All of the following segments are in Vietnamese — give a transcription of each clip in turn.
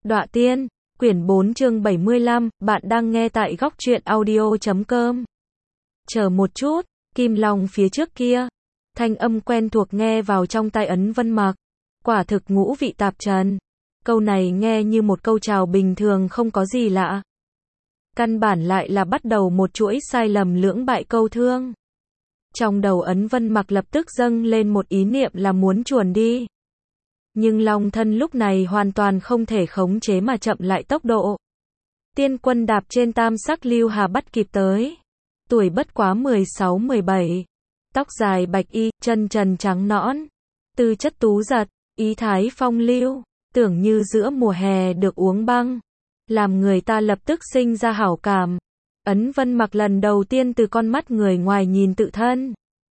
Đọa Tiên, quyển 4 chương 75, bạn đang nghe tại góc truyện audio.com. Chờ một chút, Kim Long phía trước kia. Thanh âm quen thuộc nghe vào trong tai Ấn Vân Mặc. Quả thực ngũ vị tạp trần. Câu này nghe như một câu chào bình thường không có gì lạ. Căn bản lại là bắt đầu một chuỗi sai lầm lưỡng bại câu thương. Trong đầu Ấn Vân Mặc lập tức dâng lên một ý niệm là muốn chuồn đi. Nhưng Long thân lúc này hoàn toàn không thể khống chế mà chậm lại tốc độ. Tiên quân đạp trên tam sắc lưu hà bắt kịp tới. Tuổi bất quá 16-17. Tóc dài bạch y, chân trần trắng nõn. Tư chất tú giật, ý thái phong lưu. Tưởng như giữa mùa hè được uống băng. Làm người ta lập tức sinh ra hảo cảm. Ấn Vân Mặc lần đầu tiên từ con mắt người ngoài nhìn tự thân.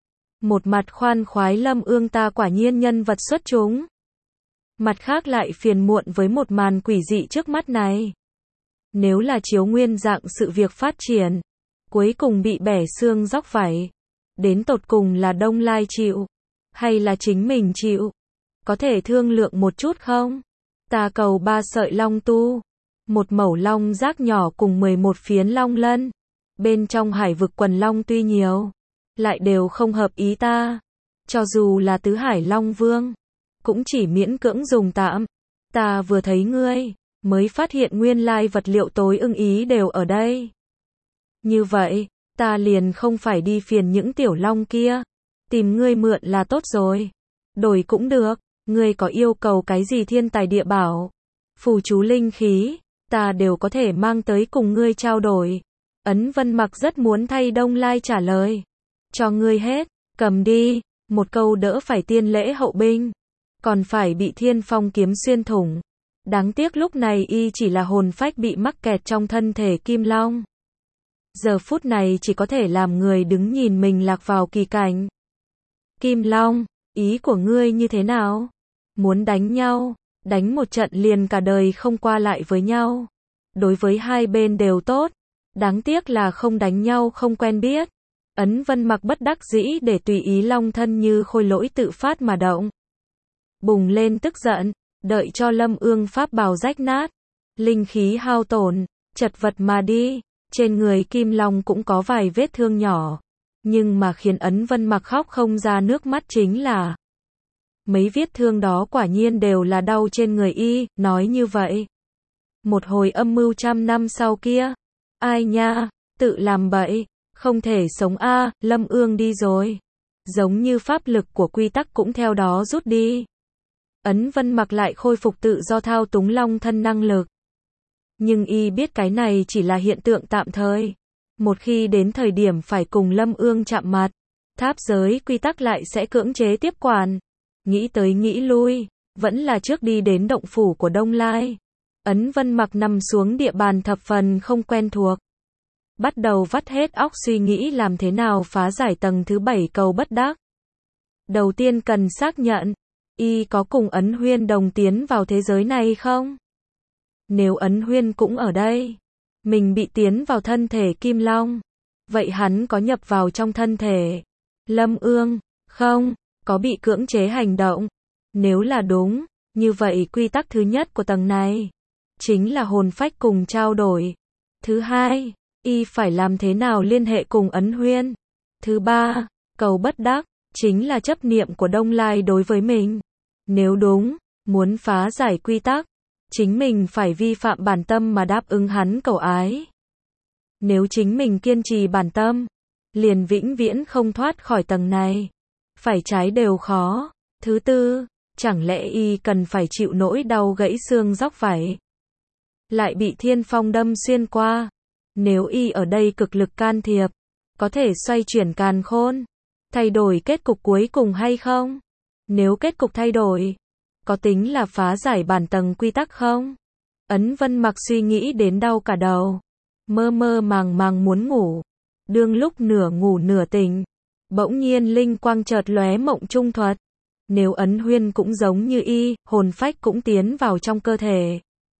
Một mặt khoan khoái Lâm Ương ta quả nhiên nhân vật xuất chúng. Mặt khác lại phiền muộn với một màn quỷ dị trước mắt này. Nếu là chiếu nguyên dạng sự việc phát triển, cuối cùng bị bẻ xương róc vảy, đến tột cùng là Đông Lai chịu, hay là chính mình chịu? Có thể thương lượng một chút không? Ta cầu 3 sợi long tu, một mẩu long giác nhỏ cùng 11 phiến long lân. Bên trong hải vực quần long tuy nhiều, lại đều không hợp ý ta. Cho dù là tứ hải long vương, cũng chỉ miễn cưỡng dùng tạm. Ta vừa thấy ngươi, mới phát hiện nguyên lai vật liệu tối ưng ý đều ở đây. Như vậy, ta liền không phải đi phiền những tiểu long kia. Tìm ngươi mượn là tốt rồi. Đổi cũng được, ngươi có yêu cầu cái gì thiên tài địa bảo, phù chú linh khí, ta đều có thể mang tới cùng ngươi trao đổi. Ấn Vân Mặc rất muốn thay Đông Lai trả lời. Cho ngươi hết, cầm đi, một câu đỡ phải tiên lễ hậu binh. Còn phải bị thiên phong kiếm xuyên thủng. Đáng tiếc lúc này y chỉ là hồn phách bị mắc kẹt trong thân thể Kim Long. Giờ phút này chỉ có thể làm người đứng nhìn mình lạc vào kỳ cảnh. Kim Long, ý của ngươi như thế nào? Muốn đánh nhau, đánh một trận liền cả đời không qua lại với nhau. Đối với hai bên đều tốt. Đáng tiếc là không đánh nhau không quen biết. Ấn Vân Mặc bất đắc dĩ để tùy ý long thân như khôi lỗi tự phát mà động. Bùng lên tức giận, đợi cho Lâm Ương pháp bào rách nát, linh khí hao tổn, chật vật mà đi. Trên người Kim Long cũng có vài vết thương nhỏ, nhưng mà khiến Ấn Vân Mặc khóc không ra nước mắt chính là mấy vết thương đó quả nhiên đều là đau trên người y. Nói như vậy, một hồi âm mưu trăm năm sau kia, ai nha, tự làm bậy, không thể sống a. Lâm Ương đi rồi, giống như pháp lực của quy tắc cũng theo đó rút đi. Ấn Vân Mặc lại khôi phục tự do thao túng long thân năng lực. Nhưng y biết cái này chỉ là hiện tượng tạm thời. Một khi đến thời điểm phải cùng Lâm Ương chạm mặt, tháp giới quy tắc lại sẽ cưỡng chế tiếp quản. Nghĩ tới nghĩ lui, vẫn là trước đi đến động phủ của Đông Lai. Ấn Vân Mặc nằm xuống địa bàn thập phần không quen thuộc. Bắt đầu vắt hết óc suy nghĩ làm thế nào phá giải tầng thứ 7 cầu bất đắc. Đầu tiên cần xác nhận, y có cùng Ấn Huyên đồng tiến vào thế giới này không? Nếu Ấn Huyên cũng ở đây, mình bị tiến vào thân thể Kim Long, vậy hắn có nhập vào trong thân thể Lâm Ương, không? Có bị cưỡng chế hành động? Nếu là đúng, như vậy quy tắc thứ nhất của tầng này chính là hồn phách cùng trao đổi. Thứ hai, y phải làm thế nào liên hệ cùng Ấn Huyên? Thứ ba, cầu bất đắc chính là chấp niệm của Đông Lai đối với mình. Nếu đúng, muốn phá giải quy tắc, chính mình phải vi phạm bản tâm mà đáp ứng hắn cầu ái. Nếu chính mình kiên trì bản tâm, liền vĩnh viễn không thoát khỏi tầng này. Phải trái đều khó. Thứ tư, chẳng lẽ y cần phải chịu nỗi đau gãy xương róc vảy, lại bị thiên phong đâm xuyên qua? Nếu y ở đây cực lực can thiệp, có thể xoay chuyển càn khôn, thay đổi kết cục cuối cùng hay không? Nếu kết cục thay đổi, có tính là phá giải bản tầng quy tắc không? Ấn Vân Mặc suy nghĩ đến đau cả đầu, mơ mơ màng màng muốn ngủ. Đương lúc nửa ngủ nửa tỉnh, bỗng nhiên linh quang chợt lóe mộng trung thuật. Nếu Ấn Huyên cũng giống như y, hồn phách cũng tiến vào trong cơ thể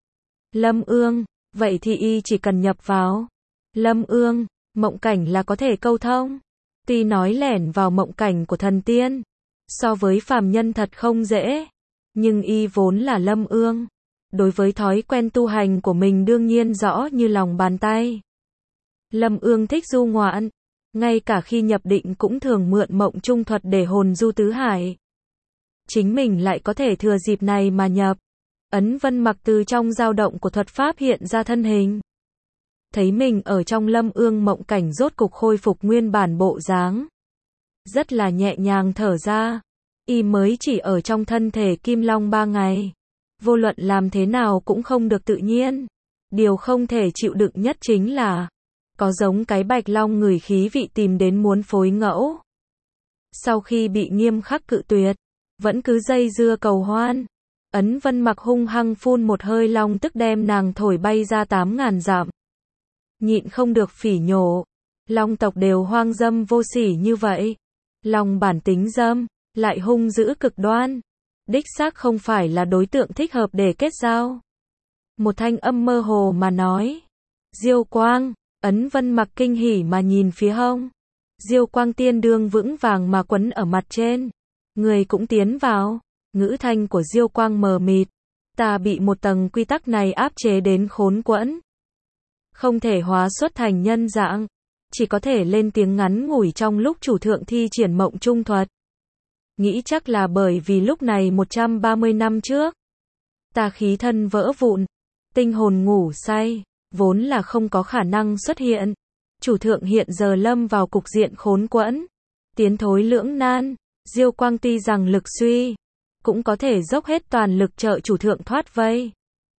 Lâm Ương, vậy thì y chỉ cần nhập vào Lâm Ương, mộng cảnh là có thể câu thông. Tuy nói lẻn vào mộng cảnh của thần tiên, so với phàm nhân thật không dễ, nhưng y vốn là Lâm Ương, đối với thói quen tu hành của mình đương nhiên rõ như lòng bàn tay. Lâm Ương thích du ngoạn, ngay cả khi nhập định cũng thường mượn mộng trung thuật để hồn du tứ hải. Chính mình lại có thể thừa dịp này mà nhập. Ấn Vân Mặc từ trong dao động của thuật pháp hiện ra thân hình. Thấy mình ở trong Lâm Ương mộng cảnh rốt cục khôi phục nguyên bản bộ dáng. Rất là nhẹ nhàng thở ra. Y mới chỉ ở trong thân thể Kim Long 3 ngày. Vô luận làm thế nào cũng không được tự nhiên. Điều không thể chịu đựng nhất chính là có giống cái Bạch Long ngửi khí vị tìm đến muốn phối ngẫu. Sau khi bị nghiêm khắc cự tuyệt, vẫn cứ dây dưa cầu hoan. Ấn Vân Mặc hung hăng phun một hơi long tức đem nàng thổi bay ra 8.000 dặm. Nhịn không được phỉ nhổ. Long tộc đều hoang dâm vô sỉ như vậy. Long bản tính dâm, lại hung dữ cực đoan. Đích xác không phải là đối tượng thích hợp để kết giao. Một thanh âm mơ hồ mà nói. Diêu Quang, Ấn Vân Mặc kinh hỉ mà nhìn phía hông. Diêu Quang tiên đương vững vàng mà quấn ở mặt trên. Người cũng tiến vào. Ngữ thanh của Diêu Quang mờ mịt. Ta bị một tầng quy tắc này áp chế đến khốn quẫn. Không thể hóa xuất thành nhân dạng. Chỉ có thể lên tiếng ngắn ngủi trong lúc chủ thượng thi triển mộng trung thuật. Nghĩ chắc là bởi vì lúc này 130 năm trước. Ta khí thân vỡ vụn. Tinh hồn ngủ say. Vốn là không có khả năng xuất hiện. Chủ thượng hiện giờ lâm vào cục diện khốn quẫn. Tiến thối lưỡng nan. Diêu Quang tuy rằng lực suy. Cũng có thể dốc hết toàn lực trợ chủ thượng thoát vây.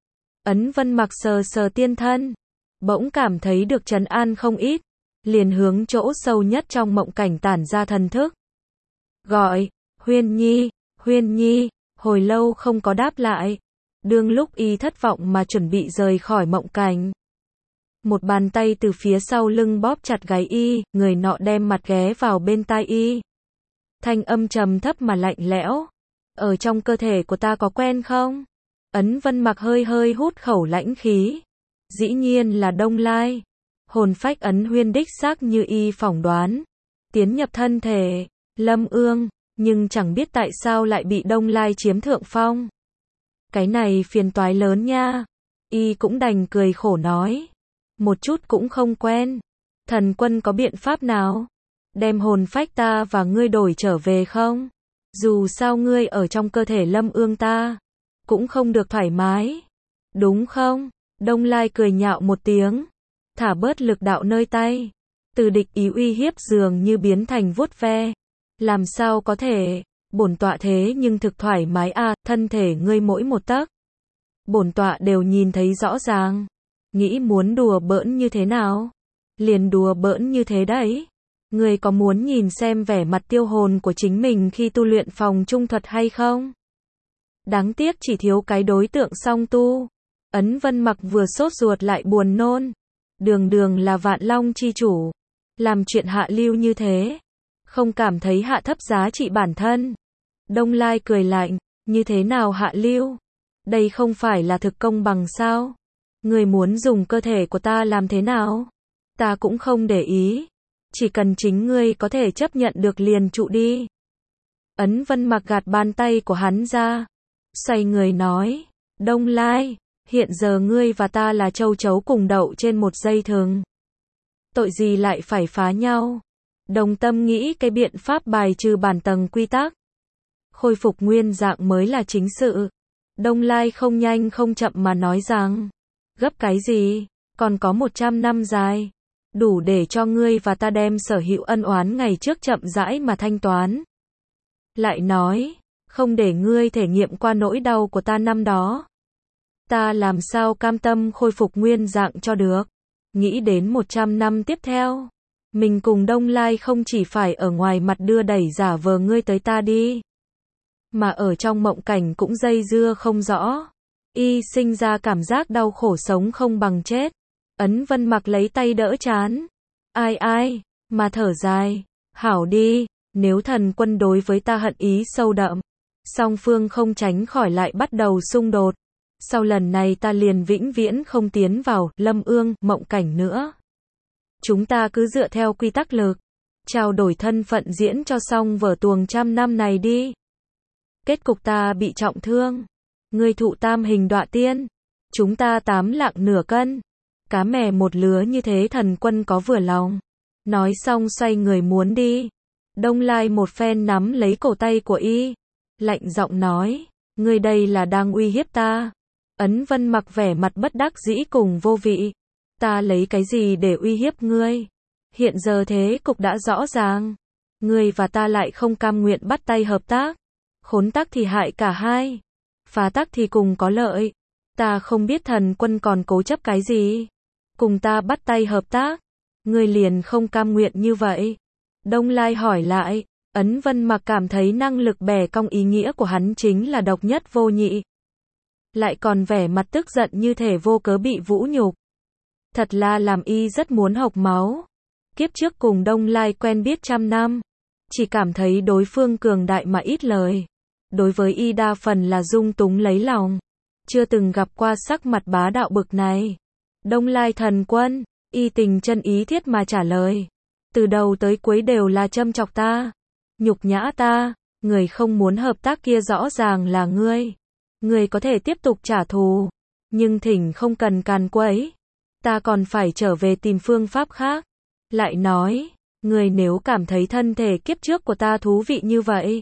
Ấn Vân Mặc sờ sờ tiên thân. Bỗng cảm thấy được trấn an không ít. Liền hướng chỗ sâu nhất trong mộng cảnh tản ra thần thức. Gọi, Huyên Nhi, hồi lâu không có đáp lại. Đương lúc y thất vọng mà chuẩn bị rời khỏi mộng cảnh. Một bàn tay từ phía sau lưng bóp chặt gáy y, người nọ đem mặt ghé vào bên tai y. Thanh âm trầm thấp mà lạnh lẽo. Ở trong cơ thể của ta có quen không? Ấn Vân Mặc hơi hơi hút khẩu lãnh khí. Dĩ nhiên là Đông Lai. Hồn phách Ấn Huyên đích xác như y phỏng đoán. Tiến nhập thân thể, Lâm Ương, nhưng chẳng biết tại sao lại bị Đông Lai chiếm thượng phong. Cái này phiền toái lớn nha. Y cũng đành cười khổ nói. Một chút cũng không quen. Thần quân có biện pháp nào? Đem hồn phách ta và ngươi đổi trở về không? Dù sao ngươi ở trong cơ thể Lâm Ương ta. Cũng không được thoải mái. Đúng không? Đông Lai cười nhạo một tiếng. Thả bớt lực đạo nơi tay. Từ địch ý uy hiếp dường như biến thành vuốt ve. Làm sao có thể? Bổn tọa thế nhưng thực thoải mái à, thân thể ngươi mỗi một tấc. Bổn tọa đều nhìn thấy rõ ràng. Nghĩ muốn đùa bỡn như thế nào? Liền đùa bỡn như thế đấy. Ngươi có muốn nhìn xem vẻ mặt tiêu hồn của chính mình khi tu luyện phòng trung thuật hay không? Đáng tiếc chỉ thiếu cái đối tượng song tu. Ấn Vân Mặc vừa sốt ruột lại buồn nôn. Đường đường là Vạn Long chi chủ. Làm chuyện hạ lưu như thế. Không cảm thấy hạ thấp giá trị bản thân. Đông Lai cười lạnh. Như thế nào hạ lưu? Đây không phải là thực công bằng sao? Người muốn dùng cơ thể của ta làm thế nào? Ta cũng không để ý. Chỉ cần chính ngươi có thể chấp nhận được liền trụ đi. Ấn Vân Mặc gạt bàn tay của hắn ra. Xoay người nói. Đông Lai, hiện giờ ngươi và ta là châu chấu cùng đậu trên một dây thừng. Tội gì lại phải phá nhau? Đồng tâm nghĩ cái biện pháp bài trừ bản tầng quy tắc. Khôi phục nguyên dạng mới là chính sự. Đông Lai không nhanh không chậm mà nói rằng. Gấp cái gì? Còn có 100 năm dài. Đủ để cho ngươi và ta đem sở hữu ân oán ngày trước chậm rãi mà thanh toán. Lại nói, không để ngươi thể nghiệm qua nỗi đau của ta năm đó. Ta làm sao cam tâm khôi phục nguyên dạng cho được. Nghĩ đến 100 năm tiếp theo. Mình cùng Đông Lai không chỉ phải ở ngoài mặt đưa đẩy giả vờ ngươi tới ta đi. Mà ở trong mộng cảnh cũng dây dưa không rõ. Y sinh ra cảm giác đau khổ sống không bằng chết. Ấn Vân Mặc lấy tay đỡ chán. Ai, mà thở dài. Hảo đi, nếu thần quân đối với ta hận ý sâu đậm. Song phương không tránh khỏi lại bắt đầu xung đột. Sau lần này ta liền vĩnh viễn không tiến vào Lâm Ương mộng cảnh nữa. Chúng ta cứ dựa theo quy tắc lực. Trao đổi thân phận diễn cho xong vở tuồng trăm năm này đi. Kết cục ta bị trọng thương. Ngươi thụ tam hình đọa tiên. Chúng ta 8 lạng nửa cân. Cá mè một lứa như thế Thần Quân có vừa lòng. Nói xong xoay người muốn đi. Đông Lai một phen nắm lấy cổ tay của y. Lạnh giọng nói. Ngươi đây là đang uy hiếp ta. Ấn Vân Mặc vẻ mặt bất đắc dĩ cùng vô vị. Ta lấy cái gì để uy hiếp ngươi? Hiện giờ thế cục đã rõ ràng. Ngươi và ta lại không cam nguyện bắt tay hợp tác. Khốn tác thì hại cả hai. Phá tác thì cùng có lợi. Ta không biết Thần Quân còn cố chấp cái gì. Cùng ta bắt tay hợp tác. Ngươi liền không cam nguyện như vậy. Đông Lai hỏi lại. Ấn Vân Mặc cảm thấy năng lực bẻ cong ý nghĩa của hắn chính là độc nhất vô nhị. Lại còn vẻ mặt tức giận như thể vô cớ bị vũ nhục. Thật là làm y rất muốn hộc máu. Kiếp trước cùng Đông Lai quen biết trăm năm. Chỉ cảm thấy đối phương cường đại mà ít lời. Đối với y đa phần là dung túng lấy lòng. Chưa từng gặp qua sắc mặt bá đạo bực này. Đông Lai Thần Quân, y tình chân ý thiết mà trả lời. Từ đầu tới cuối đều là châm chọc ta. Nhục nhã ta. Người không muốn hợp tác kia rõ ràng là ngươi. Ngươi có thể tiếp tục trả thù. Nhưng thỉnh không cần càn quấy. Ta còn phải trở về tìm phương pháp khác. Lại nói, ngươi nếu cảm thấy thân thể kiếp trước của ta thú vị như vậy.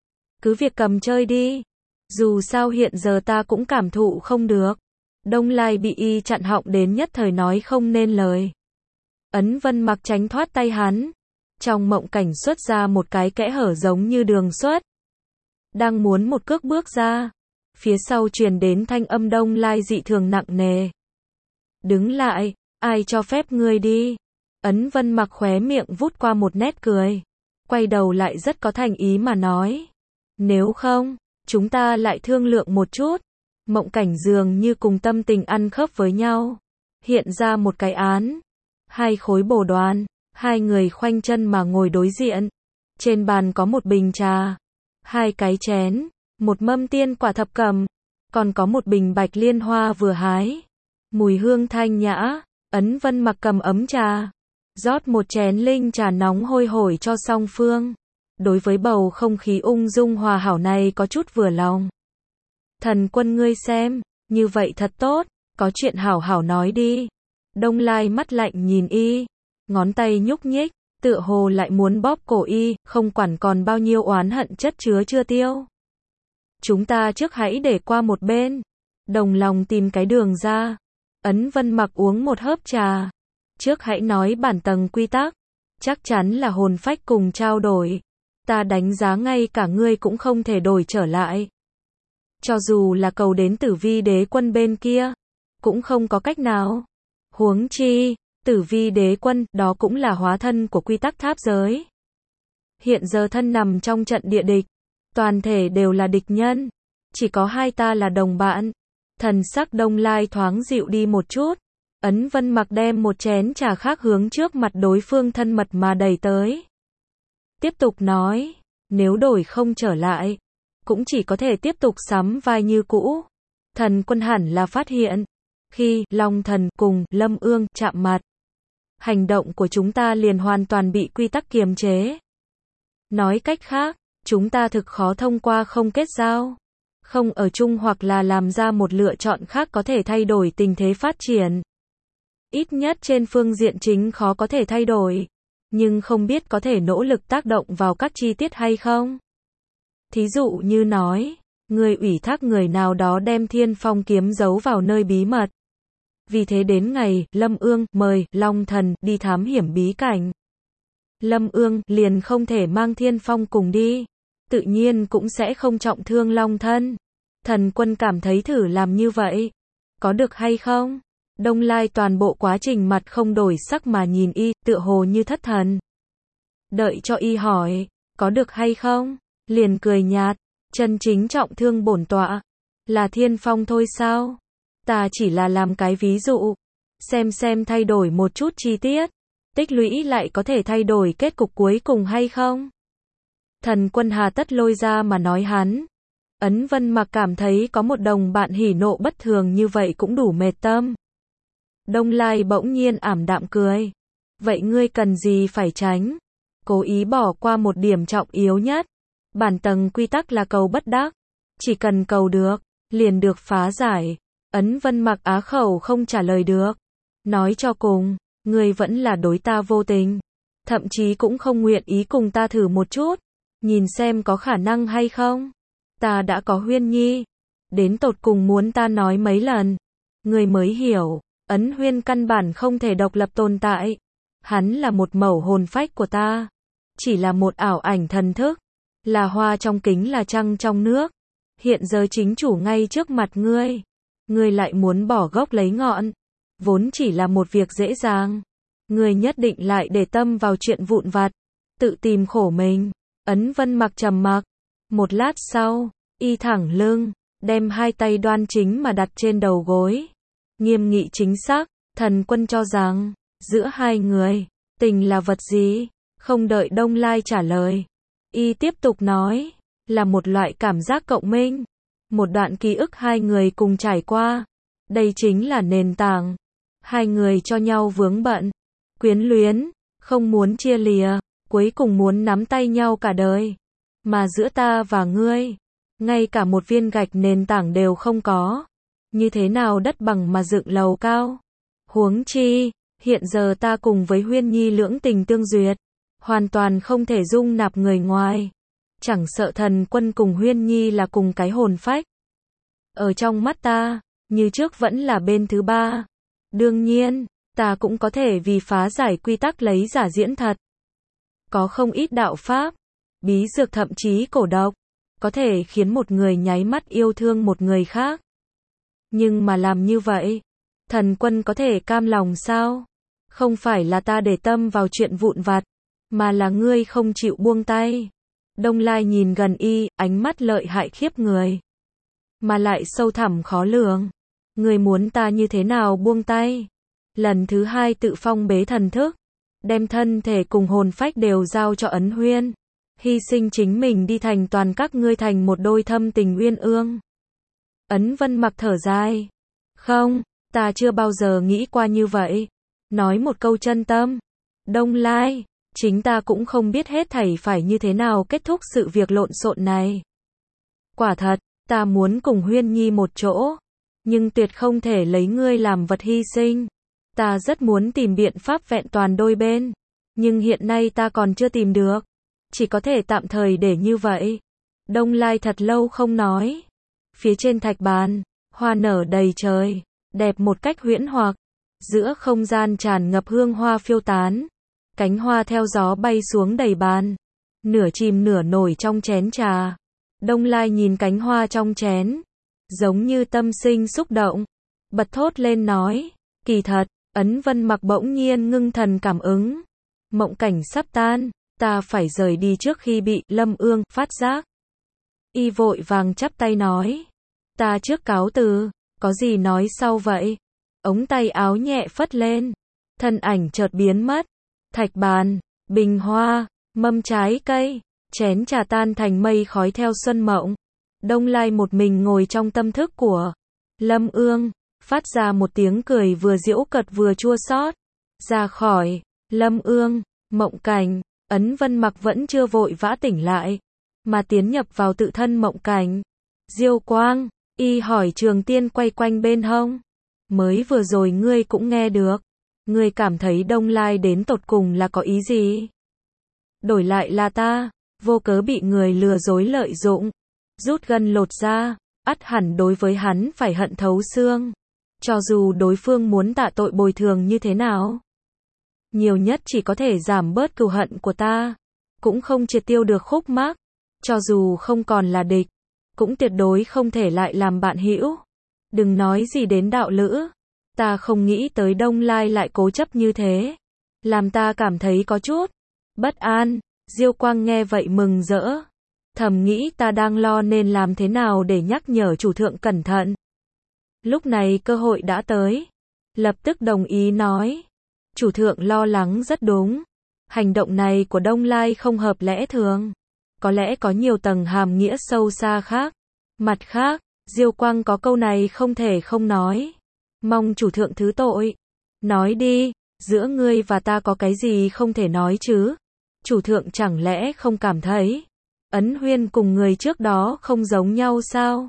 Cứ việc cầm chơi đi. Dù sao hiện giờ ta cũng cảm thụ không được. Đông Lai bị y chặn họng đến nhất thời nói không nên lời. Ấn Vân Mặc tránh thoát tay hắn. Trong mộng cảnh xuất ra một cái kẽ hở giống như đường xuất. Đang muốn một cước bước ra. Phía sau truyền đến thanh âm Đông Lai dị thường nặng nề. Đứng lại, ai cho phép ngươi đi? Ấn Vân Mặc khóe miệng vút qua một nét cười. Quay đầu lại rất có thành ý mà nói. Nếu không, chúng ta lại thương lượng một chút. Mộng cảnh dường như cùng tâm tình ăn khớp với nhau. Hiện ra một cái án. Hai khối bồ đoàn. Hai người khoanh chân mà ngồi đối diện. Trên bàn có một bình trà. Hai cái chén. Một mâm tiên quả thập cẩm. Còn có một bình bạch liên hoa vừa hái. Mùi hương thanh nhã. Ấn Vân Mặc cầm ấm trà. Rót một chén linh trà nóng hôi hổi cho song phương. Đối với bầu không khí ung dung hòa hảo này có chút vừa lòng. Thần Quân ngươi xem, như vậy thật tốt, có chuyện hảo hảo nói đi. Đông Lai mắt lạnh nhìn y, ngón tay nhúc nhích, tựa hồ lại muốn bóp cổ y, không quản còn bao nhiêu oán hận chất chứa chưa tiêu. Chúng ta trước hãy để qua một bên, đồng lòng tìm cái đường ra. Ấn Vân Mặc uống một hớp trà. Trước hãy nói bản tầng quy tắc, chắc chắn là hồn phách cùng trao đổi. Ta đánh giá ngay cả ngươi cũng không thể đổi trở lại. Cho dù là cầu đến Tử Vi Đế Quân bên kia, cũng không có cách nào. Huống chi, Tử Vi Đế Quân, đó cũng là hóa thân của quy tắc tháp giới. Hiện giờ thân nằm trong trận địa địch, toàn thể đều là địch nhân, chỉ có hai ta là đồng bạn. Thần sắc Đông Lai thoáng dịu đi một chút. Ấn Vân Mặc đem một chén trà khác hướng trước mặt đối phương thân mật mà đẩy tới. Tiếp tục nói, nếu đổi không trở lại, cũng chỉ có thể tiếp tục sắm vai như cũ. Thần Quân hẳn là phát hiện, khi Long Thần cùng Lâm Ương chạm mặt, hành động của chúng ta liền hoàn toàn bị quy tắc kiềm chế. Nói cách khác, chúng ta thực khó thông qua không kết giao, không ở chung hoặc là làm ra một lựa chọn khác có thể thay đổi tình thế phát triển. Ít nhất trên phương diện chính khó có thể thay đổi, nhưng không biết có thể nỗ lực tác động vào các chi tiết hay không. Thí dụ như nói, người ủy thác người nào đó đem Thiên Phong kiếm giấu vào nơi bí mật. Vì thế đến ngày, Lâm Ương mời Long Thần đi thám hiểm bí cảnh. Lâm Ương liền không thể mang Thiên Phong cùng đi, tự nhiên cũng sẽ không trọng thương Long Thân. Thần Quân cảm thấy thử làm như vậy, có được hay không? Đông Lai toàn bộ quá trình mặt không đổi sắc mà nhìn y, tựa hồ như thất thần. Đợi cho y hỏi, có được hay không? Liền cười nhạt, chân chính trọng thương bổn tọa, là Thiên Phong thôi sao? Ta chỉ là làm cái ví dụ, xem thay đổi một chút chi tiết, tích lũy lại có thể thay đổi kết cục cuối cùng hay không? Thần Quân hà tất lôi ra mà nói hắn. Ấn Vân Mặc cảm thấy có một đồng bạn hỉ nộ bất thường như vậy cũng đủ mệt tâm. Đông Lai bỗng nhiên ảm đạm cười. Vậy ngươi cần gì phải tránh? Cố ý bỏ qua một điểm trọng yếu nhất. Bản tầng quy tắc là cầu bất đắc. Chỉ cần cầu được, liền được phá giải. Ấn Vân Mặc á khẩu không trả lời được. Nói cho cùng, ngươi vẫn là đối ta vô tình. Thậm chí cũng không nguyện ý cùng ta thử một chút. Nhìn xem có khả năng hay không. Ta đã có Huyên Nhi. Đến tột cùng muốn ta nói mấy lần. Ngươi mới hiểu, Ấn Huyên căn bản không thể độc lập tồn tại. Hắn là một mẩu hồn phách của ta. Chỉ là một ảo ảnh thần thức. Là hoa trong kính là trăng trong nước. Hiện giờ chính chủ ngay trước mặt ngươi. Ngươi lại muốn bỏ gốc lấy ngọn. Vốn chỉ là một việc dễ dàng. Ngươi nhất định lại để tâm vào chuyện vụn vặt. Tự tìm khổ mình. Ấn Vân Mặc trầm mặc. Một lát sau, y thẳng lưng, đem hai tay đoan chính mà đặt trên đầu gối. Nghiêm nghị chính xác, thần quân cho rằng, giữa hai người, tình là vật gì? Không đợi Đông Lai trả lời. Y tiếp tục nói, là một loại cảm giác cộng minh. Một đoạn ký ức hai người cùng trải qua. Đây chính là nền tảng. Hai người cho nhau vướng bận, quyến luyến, không muốn chia lìa, cuối cùng muốn nắm tay nhau cả đời. Mà giữa ta và ngươi, ngay cả một viên gạch nền tảng đều không có. Như thế nào đất bằng mà dựng lầu cao? Huống chi, hiện giờ ta cùng với Huyên Nhi lưỡng tình tương duyệt, hoàn toàn không thể dung nạp người ngoài. Chẳng sợ thần quân cùng Huyên Nhi là cùng cái hồn phách. Ở trong mắt ta, như trước vẫn là bên thứ ba. Đương nhiên, ta cũng có thể vì phá giải quy tắc lấy giả diễn thật. Có không ít đạo pháp, bí dược thậm chí cổ độc, có thể khiến một người nháy mắt yêu thương một người khác. Nhưng mà làm như vậy, thần quân có thể cam lòng sao? Không phải là ta để tâm vào chuyện vụn vặt, mà là ngươi không chịu buông tay. Đông Lai nhìn gần y, ánh mắt lợi hại khiếp người. Mà lại sâu thẳm khó lường. Ngươi muốn ta như thế nào buông tay? Lần thứ hai tự phong bế thần thức, đem thân thể cùng hồn phách đều giao cho Ấn Huyên. Hy sinh chính mình đi thành toàn các ngươi thành một đôi thâm tình uyên ương. Ấn Vân Mặc thở dài. Không, ta chưa bao giờ nghĩ qua như vậy. Nói một câu chân tâm. Đông Lai, chính ta cũng không biết hết thảy phải như thế nào kết thúc sự việc lộn xộn này. Quả thật, ta muốn cùng Huyên Nhi một chỗ. Nhưng tuyệt không thể lấy ngươi làm vật hy sinh. Ta rất muốn tìm biện pháp vẹn toàn đôi bên. Nhưng hiện nay ta còn chưa tìm được. Chỉ có thể tạm thời để như vậy. Đông Lai thật lâu không nói. Phía trên thạch bàn, hoa nở đầy trời, đẹp một cách huyễn hoặc. Giữa không gian tràn ngập hương hoa phiêu tán. Cánh hoa theo gió bay xuống đầy bàn. Nửa chìm nửa nổi trong chén trà. Đông Lai nhìn cánh hoa trong chén. Giống như tâm sinh xúc động. Bật thốt lên nói. Kỳ thật, Ấn Vân Mặc bỗng nhiên ngưng thần cảm ứng. Mộng cảnh sắp tan. Ta phải rời đi trước khi bị Lâm Ương phát giác. Y vội vàng chắp tay nói. Ta trước cáo từ, có gì nói sau vậy? Ống tay áo nhẹ phất lên. Thân ảnh chợt biến mất. Thạch bàn, bình hoa, mâm trái cây, chén trà tan thành mây khói theo xuân mộng. Đông Lai một mình ngồi trong tâm thức của Lâm Ương, phát ra một tiếng cười vừa giễu cợt vừa chua xót. Ra khỏi Lâm Ương, mộng cảnh. Ấn Vân Mặc vẫn chưa vội vã tỉnh lại, mà tiến nhập vào tự thân mộng cảnh. Diêu Quang, y hỏi Trường Tiên quay quanh bên hông. Mới vừa rồi ngươi cũng nghe được. Ngươi cảm thấy Đông Lai đến tột cùng là có ý gì? Đổi lại là ta, vô cớ bị người lừa dối lợi dụng, rút gân lột da, ắt hẳn đối với hắn phải hận thấu xương. Cho dù đối phương muốn tạ tội bồi thường như thế nào, nhiều nhất chỉ có thể giảm bớt cừu hận của ta, cũng không triệt tiêu được khúc mắc. Cho dù không còn là địch, cũng tuyệt đối không thể lại làm bạn hữu. Đừng nói gì đến đạo lữ. Ta không nghĩ tới Đông Lai lại cố chấp như thế, làm ta cảm thấy có chút bất an. Diêu Quang nghe vậy mừng rỡ, thầm nghĩ ta đang lo nên làm thế nào để nhắc nhở chủ thượng cẩn thận. Lúc này cơ hội đã tới, lập tức đồng ý nói. Chủ thượng lo lắng rất đúng. Hành động này của Đông Lai không hợp lẽ thường. Có lẽ có nhiều tầng hàm nghĩa sâu xa khác. Mặt khác, Diêu Quang có câu này không thể không nói. Mong chủ thượng thứ tội. Nói đi, giữa ngươi và ta có cái gì không thể nói chứ? Chủ thượng chẳng lẽ không cảm thấy Ấn Huyên cùng người trước đó không giống nhau sao?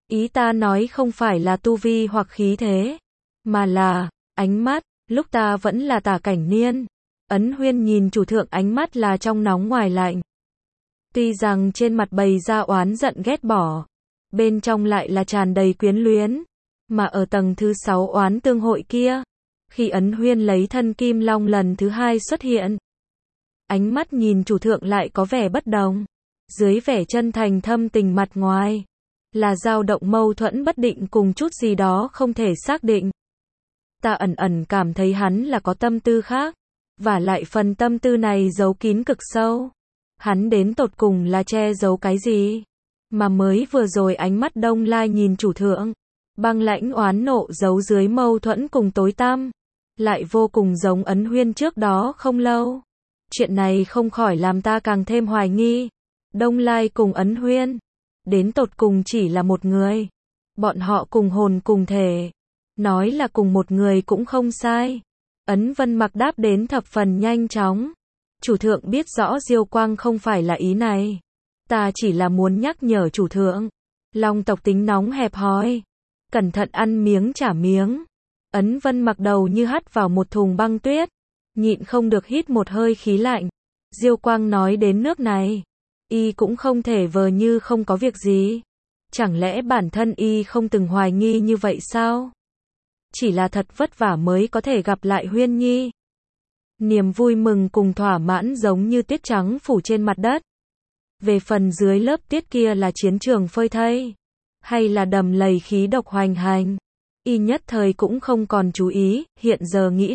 Ý ta nói không phải là tu vi hoặc khí thế, mà là ánh mắt, lúc ta vẫn là Tả Cảnh Niên. Ấn Huyên nhìn chủ thượng ánh mắt là trong nóng ngoài lạnh. Tuy rằng trên mặt bày ra oán giận ghét bỏ, bên trong lại là tràn đầy quyến luyến. Mà ở tầng thứ 6 oán tương hội kia, khi Ấn Huyên lấy thân Kim Long lần thứ 2 xuất hiện, ánh mắt nhìn chủ thượng lại có vẻ bất đồng. Dưới vẻ chân thành thâm tình mặt ngoài, là dao động mâu thuẫn bất định cùng chút gì đó không thể xác định. Ta ẩn ẩn cảm thấy hắn là có tâm tư khác, và lại phần tâm tư này giấu kín cực sâu. Hắn đến tột cùng là che giấu cái gì? Mà mới vừa rồi ánh mắt Đông Lai nhìn chủ thượng, băng lãnh oán nộ giấu dưới mâu thuẫn cùng tối tăm, lại vô cùng giống Ấn Huyên trước đó không lâu. Chuyện này không khỏi làm ta càng thêm hoài nghi. Đông Lai cùng Ấn Huyên, đến tột cùng chỉ là một người. Bọn họ cùng hồn cùng thể. Nói là cùng một người cũng không sai. Ấn Vân Mặc đáp đến thập phần nhanh chóng. Chủ thượng biết rõ Diêu Quang không phải là ý này. Ta chỉ là muốn nhắc nhở chủ thượng. Long tộc tính nóng hẹp hòi. Cẩn thận ăn miếng trả miếng. Ấn Vân Mặc đầu như hắt vào một thùng băng tuyết. Nhịn không được hít một hơi khí lạnh. Diêu Quang nói đến nước này, y cũng không thể vờ như không có việc gì. Chẳng lẽ bản thân y không từng hoài nghi như vậy sao? Chỉ là thật vất vả mới có thể gặp lại Huyên Nhi. Niềm vui mừng cùng thỏa mãn giống như tuyết trắng phủ trên mặt đất. Về phần dưới lớp tuyết kia là chiến trường phơi thây, hay là đầm lầy khí độc hoành hành, y nhất thời cũng không còn chú ý. Hiện giờ nghĩ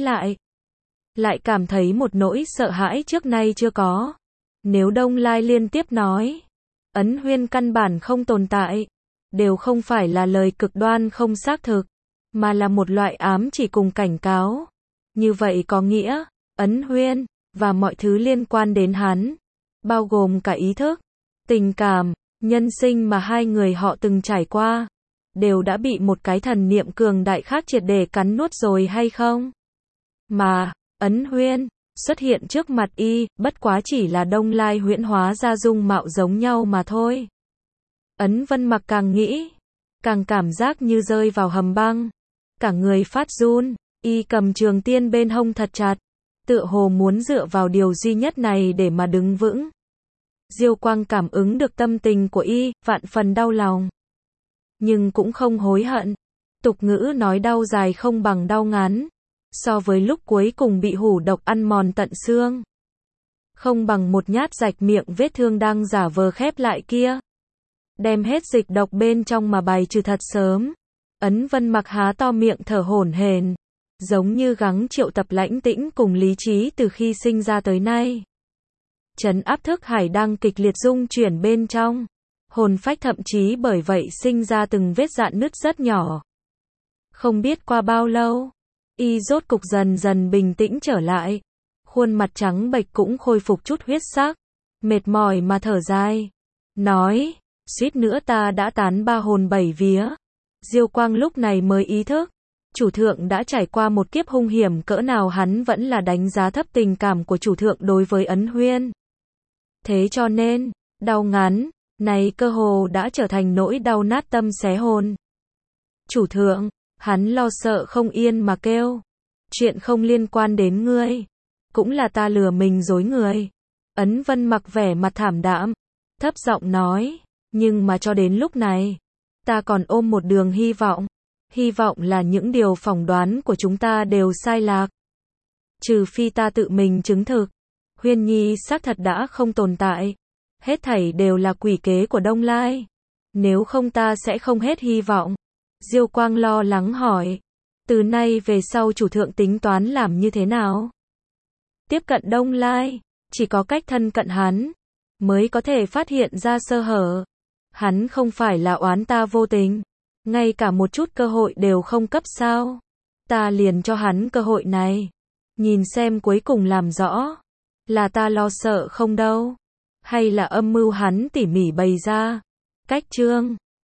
lại cảm thấy một nỗi sợ hãi trước nay chưa có. Nếu Đông Lai liên tiếp nói Ấn Huyên căn bản không tồn tại, đều không phải là lời cực đoan không xác thực, mà là một loại ám chỉ cùng cảnh cáo. Như vậy có nghĩa, Ấn Huyên, và mọi thứ liên quan đến hắn, bao gồm cả ý thức, tình cảm, nhân sinh mà hai người họ từng trải qua, đều đã bị một cái thần niệm cường đại khác triệt để cắn nuốt rồi hay không? Mà Ấn Huyên xuất hiện trước mặt y, bất quá chỉ là Đông Lai huyễn hóa ra dung mạo giống nhau mà thôi. Ấn Vân Mặc càng nghĩ, càng cảm giác như rơi vào hầm băng. Cả người phát run, y cầm trường tiên bên hông thật chặt, tựa hồ muốn dựa vào điều duy nhất này để mà đứng vững. Diêu Quang cảm ứng được tâm tình của y, vạn phần đau lòng. Nhưng cũng không hối hận. Tục ngữ nói đau dài không bằng đau ngắn. So với lúc cuối cùng bị hủ độc ăn mòn tận xương, không bằng một nhát rạch miệng vết thương đang giả vờ khép lại kia. Đem hết dịch độc bên trong mà bài trừ thật sớm. Ấn Vân Mặc há to miệng thở hổn hển, giống như gắng triệu tập lãnh tĩnh cùng lý trí từ khi sinh ra tới nay. Trấn áp thức hải đang kịch liệt rung chuyển bên trong. Hồn phách thậm chí bởi vậy sinh ra từng vết rạn nứt rất nhỏ. Không biết qua bao lâu, y rốt cục dần dần bình tĩnh trở lại. Khuôn mặt trắng bệch cũng khôi phục chút huyết sắc. Mệt mỏi mà thở dài. Nói, suýt nữa ta đã tán ba hồn bảy vía. Diêu Quang lúc này mới ý thức. Chủ thượng đã trải qua một kiếp hung hiểm cỡ nào, hắn vẫn là đánh giá thấp tình cảm của chủ thượng đối với Ấn Huyên. Thế cho nên, đau ngắn, này cơ hồ đã trở thành nỗi đau nát tâm xé hồn. Chủ thượng, hắn lo sợ không yên mà kêu. Chuyện không liên quan đến ngươi. Cũng là ta lừa mình dối người. Ấn Vân Mặc vẻ mặt thảm đạm, thấp giọng nói, nhưng mà cho đến lúc này, ta còn ôm một đường hy vọng. Hy vọng là những điều phỏng đoán của chúng ta đều sai lạc. Trừ phi ta tự mình chứng thực, Huyên Nhi xác thật đã không tồn tại. Hết thảy đều là quỷ kế của Đông Lai. Nếu không ta sẽ không hết hy vọng. Diêu Quang lo lắng hỏi. Từ nay về sau chủ thượng tính toán làm như thế nào? Tiếp cận Đông Lai, chỉ có cách thân cận hắn, mới có thể phát hiện ra sơ hở. Hắn không phải là oán ta vô tình, ngay cả một chút cơ hội đều không cấp sao? Ta liền cho hắn cơ hội này. Nhìn xem cuối cùng làm rõ. Là ta lo sợ không đâu. Hay là âm mưu hắn tỉ mỉ bày ra. Cách chương